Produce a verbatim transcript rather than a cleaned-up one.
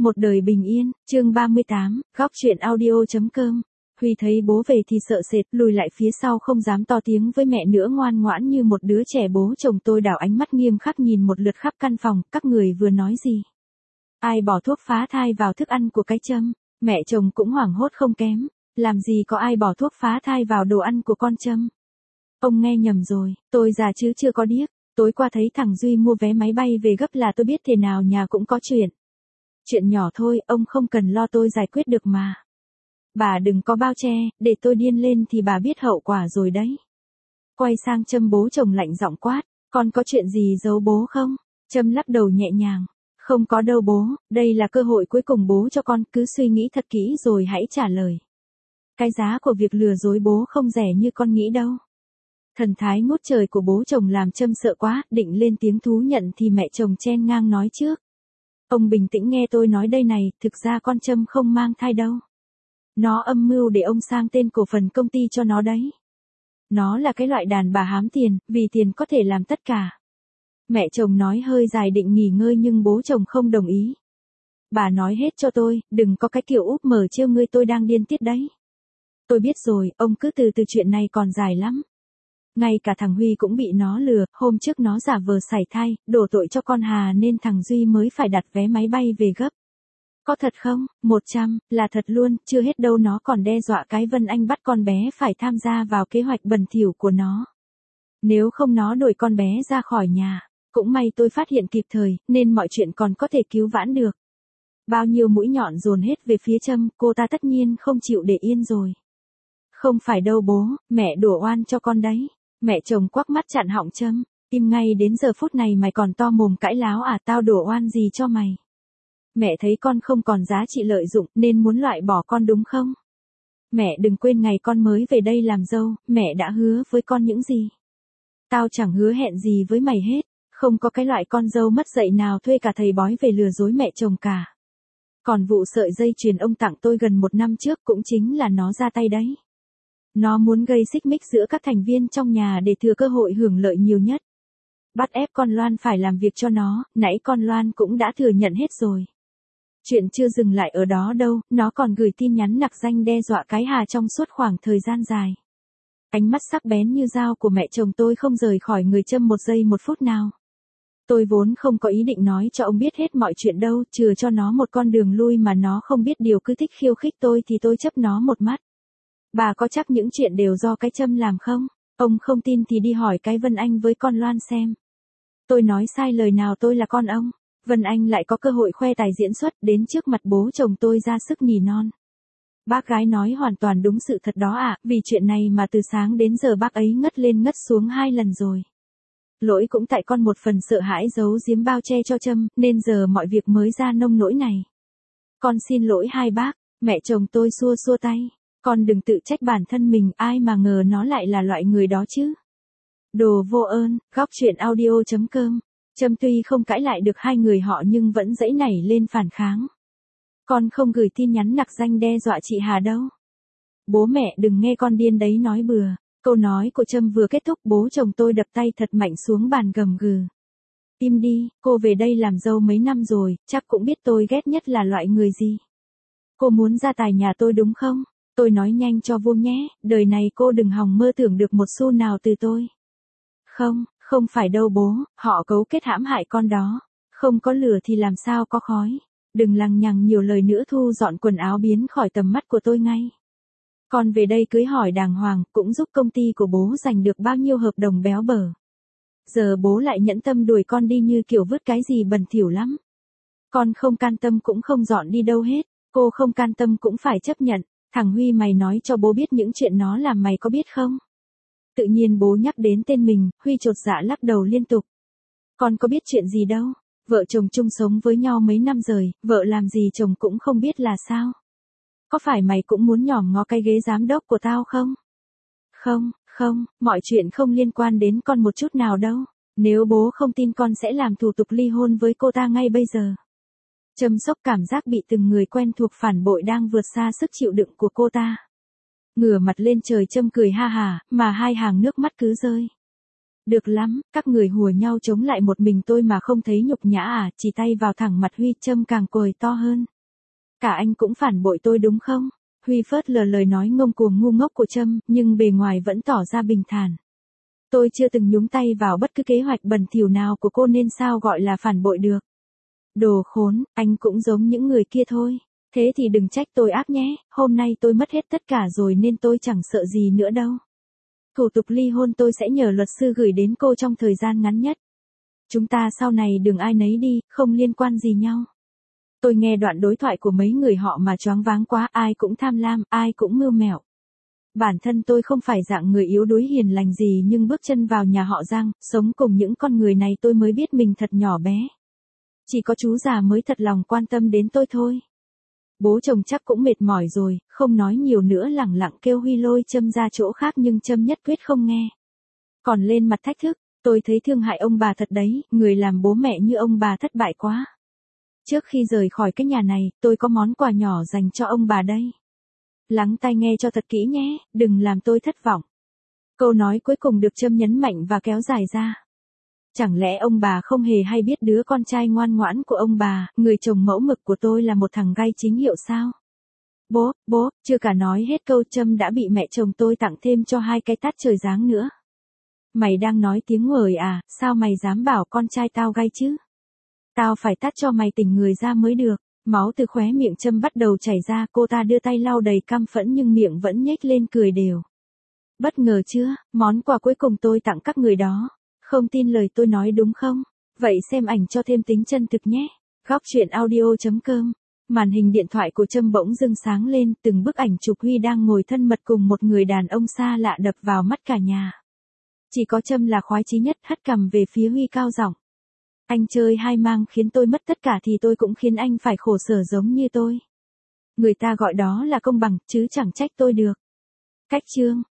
Một đời bình yên, chương ba mươi tám, góc truyện audio.com. Huy thấy bố về thì sợ sệt, lùi lại phía sau không dám to tiếng với mẹ nữa, ngoan ngoãn như một đứa trẻ. Bố chồng tôi đảo ánh mắt nghiêm khắc nhìn một lượt khắp căn phòng, các người vừa nói gì? Ai bỏ thuốc phá thai vào thức ăn của cái Trâm? Mẹ chồng cũng hoảng hốt không kém, làm gì có ai bỏ thuốc phá thai vào đồ ăn của con Trâm? Ông nghe nhầm rồi, tôi già chứ chưa có điếc, tối qua thấy thằng Duy mua vé máy bay về gấp là tôi biết thế nào nhà cũng có chuyện. Chuyện nhỏ thôi, ông không cần lo, tôi giải quyết được mà. Bà đừng có bao che, để tôi điên lên thì bà biết hậu quả rồi đấy. Quay sang Trâm, bố chồng lạnh giọng quát, con có chuyện gì giấu bố không? Trâm lắc đầu nhẹ nhàng, không có đâu bố, đây là cơ hội cuối cùng bố cho con, cứ suy nghĩ thật kỹ rồi hãy trả lời. Cái giá của việc lừa dối bố không rẻ như con nghĩ đâu. Thần thái ngút trời của bố chồng làm Trâm sợ quá, định lên tiếng thú nhận thì mẹ chồng chen ngang nói trước. Ông bình tĩnh nghe tôi nói đây này, thực ra con Trâm không mang thai đâu. Nó âm mưu để ông sang tên cổ phần công ty cho nó đấy. Nó là cái loại đàn bà hám tiền, vì tiền có thể làm tất cả. Mẹ chồng nói hơi dài định nghỉ ngơi nhưng bố chồng không đồng ý. Bà nói hết cho tôi, đừng có cái kiểu úp mở trêu ngươi, tôi đang điên tiết đấy. Tôi biết rồi, ông cứ từ từ, chuyện này còn dài lắm. Ngay cả thằng Huy cũng bị nó lừa, hôm trước nó giả vờ sảy thai, đổ tội cho con Hà nên thằng Duy mới phải đặt vé máy bay về gấp. Có thật không? Một trăm, là thật luôn, chưa hết đâu, nó còn đe dọa cái Vân Anh bắt con bé phải tham gia vào kế hoạch bẩn thỉu của nó. Nếu không nó đuổi con bé ra khỏi nhà. Cũng may tôi phát hiện kịp thời, nên mọi chuyện còn có thể cứu vãn được. Bao nhiêu mũi nhọn dồn hết về phía Trâm, cô ta tất nhiên không chịu để yên rồi. Không phải đâu bố, mẹ đổ oan cho con đấy. Mẹ chồng quắc mắt chặn họng Trâm, im ngay đến giờ phút này mày còn to mồm cãi láo à? Tao đổ oan gì cho mày? Mẹ thấy con không còn giá trị lợi dụng nên muốn loại bỏ con đúng không? Mẹ đừng quên ngày con mới về đây làm dâu, mẹ đã hứa với con những gì? Tao chẳng hứa hẹn gì với mày hết, không có cái loại con dâu mất dạy nào thuê cả thầy bói về lừa dối mẹ chồng cả. Còn vụ sợi dây chuyền ông tặng tôi gần một năm trước cũng chính là nó ra tay đấy. Nó muốn gây xích mích giữa các thành viên trong nhà để thừa cơ hội hưởng lợi nhiều nhất. Bắt ép con Loan phải làm việc cho nó, nãy con Loan cũng đã thừa nhận hết rồi. Chuyện chưa dừng lại ở đó đâu, nó còn gửi tin nhắn nặc danh đe dọa cái Hà trong suốt khoảng thời gian dài. Ánh mắt sắc bén như dao của mẹ chồng tôi không rời khỏi người Trâm một giây một phút nào. Tôi vốn không có ý định nói cho ông biết hết mọi chuyện đâu, chừa cho nó một con đường lui mà nó không biết điều, cứ thích khiêu khích tôi thì tôi chấp nó một mắt. Bà có chắc những chuyện đều do cái Trâm làm không? Ông không tin thì đi hỏi cái Vân Anh với con Loan xem. Tôi nói sai lời nào tôi là con ông? Vân Anh lại có cơ hội khoe tài diễn xuất, đến trước mặt bố chồng tôi ra sức nỉ non. Bác gái nói hoàn toàn đúng sự thật đó ạ, à, vì chuyện này mà từ sáng đến giờ bác ấy ngất lên ngất xuống hai lần rồi. Lỗi cũng tại con một phần sợ hãi giấu giếm bao che cho Trâm, nên giờ mọi việc mới ra nông nỗi này. Con xin lỗi hai bác, mẹ chồng tôi xua xua tay. Con đừng tự trách bản thân mình, ai mà ngờ nó lại là loại người đó chứ. Đồ vô ơn, góc truyện audio.com. Trâm tuy không cãi lại được hai người họ nhưng vẫn dãy nảy lên phản kháng. Con không gửi tin nhắn nặc danh đe dọa chị Hà đâu. Bố mẹ đừng nghe con điên đấy nói bừa. Câu nói của Trâm vừa kết thúc, bố chồng tôi đập tay thật mạnh xuống bàn gầm gừ. Im đi, cô về đây làm dâu mấy năm rồi, chắc cũng biết tôi ghét nhất là loại người gì. Cô muốn gia tài nhà tôi đúng không? Tôi nói nhanh cho vô nhé, đời này cô đừng hòng mơ tưởng được một xu nào từ tôi. Không, không phải đâu bố, họ cấu kết hãm hại con đó. Không có lửa thì làm sao có khói. Đừng lằng nhằng nhiều lời nữa, thu dọn quần áo biến khỏi tầm mắt của tôi ngay. Con về đây cưới hỏi đàng hoàng, cũng giúp công ty của bố giành được bao nhiêu hợp đồng béo bở. Giờ bố lại nhẫn tâm đuổi con đi như kiểu vứt cái gì bẩn thỉu lắm. Con không can tâm cũng không dọn đi đâu hết, cô không can tâm cũng phải chấp nhận. Thằng Huy mày nói cho bố biết những chuyện nó làm mày có biết không? Tự nhiên bố nhắc đến tên mình, Huy chột dạ lắc đầu liên tục. Con có biết chuyện gì đâu, vợ chồng chung sống với nhau mấy năm rồi, vợ làm gì chồng cũng không biết là sao? Có phải mày cũng muốn nhòm ngó cái ghế giám đốc của tao không? Không, không, mọi chuyện không liên quan đến con một chút nào đâu. Nếu bố không tin con sẽ làm thủ tục ly hôn với cô ta ngay bây giờ. Trâm sốc cảm giác bị từng người quen thuộc phản bội đang vượt xa sức chịu đựng của cô ta. Ngửa mặt lên trời Trâm cười ha hả, mà hai hàng nước mắt cứ rơi. Được lắm, các người hùa nhau chống lại một mình tôi mà không thấy nhục nhã à, chỉ tay vào thẳng mặt Huy. Trâm càng cười to hơn. Cả anh cũng phản bội tôi đúng không? Huy phớt lờ lời nói ngông cuồng ngu ngốc của Trâm, nhưng bề ngoài vẫn tỏ ra bình thản. Tôi chưa từng nhúng tay vào bất cứ kế hoạch bẩn thỉu nào của cô nên sao gọi là phản bội được. Đồ khốn, anh cũng giống những người kia thôi. Thế thì đừng trách tôi ác nhé, hôm nay tôi mất hết tất cả rồi nên tôi chẳng sợ gì nữa đâu. Thủ tục ly hôn tôi sẽ nhờ luật sư gửi đến cô trong thời gian ngắn nhất. Chúng ta sau này đường ai nấy đi, không liên quan gì nhau. Tôi nghe đoạn đối thoại của mấy người họ mà choáng váng quá, ai cũng tham lam, ai cũng mưu mẹo. Bản thân tôi không phải dạng người yếu đuối hiền lành gì nhưng bước chân vào nhà họ Giang, sống cùng những con người này tôi mới biết mình thật nhỏ bé. Chỉ có chú già mới thật lòng quan tâm đến tôi thôi. Bố chồng chắc cũng mệt mỏi rồi, không nói nhiều nữa lẳng lặng kêu Huy lôi Trâm ra chỗ khác nhưng Trâm nhất quyết không nghe. Còn lên mặt thách thức, tôi thấy thương hại ông bà thật đấy, người làm bố mẹ như ông bà thất bại quá. Trước khi rời khỏi cái nhà này, tôi có món quà nhỏ dành cho ông bà đây. Lắng tai nghe cho thật kỹ nhé, đừng làm tôi thất vọng. Câu nói cuối cùng được Trâm nhấn mạnh và kéo dài ra. Chẳng lẽ ông bà không hề hay biết đứa con trai ngoan ngoãn của ông bà, người chồng mẫu mực của tôi là một thằng gay chính hiệu sao? Bố, bố, chưa cả nói hết câu Trâm đã bị mẹ chồng tôi tặng thêm cho hai cái tát trời giáng nữa. Mày đang nói tiếng nguời à, sao mày dám bảo con trai tao gay chứ? Tao phải tát cho mày tỉnh người ra mới được. Máu từ khóe miệng Trâm bắt đầu chảy ra, cô ta đưa tay lau đầy căm phẫn nhưng miệng vẫn nhếch lên cười đều. Bất ngờ chưa, món quà cuối cùng tôi tặng các người đó. Không tin lời tôi nói đúng không? Vậy xem ảnh cho thêm tính chân thực nhé. Góc truyện audio chấm com. Màn hình điện thoại của Trâm bỗng dưng sáng lên, từng bức ảnh chụp Huy đang ngồi thân mật cùng một người đàn ông xa lạ đập vào mắt cả nhà. Chỉ có Trâm là khoái chí nhất, hất cằm về phía Huy cao giọng. Anh chơi hai mang khiến tôi mất tất cả thì tôi cũng khiến anh phải khổ sở giống như tôi. Người ta gọi đó là công bằng, chứ chẳng trách tôi được. Cách chương.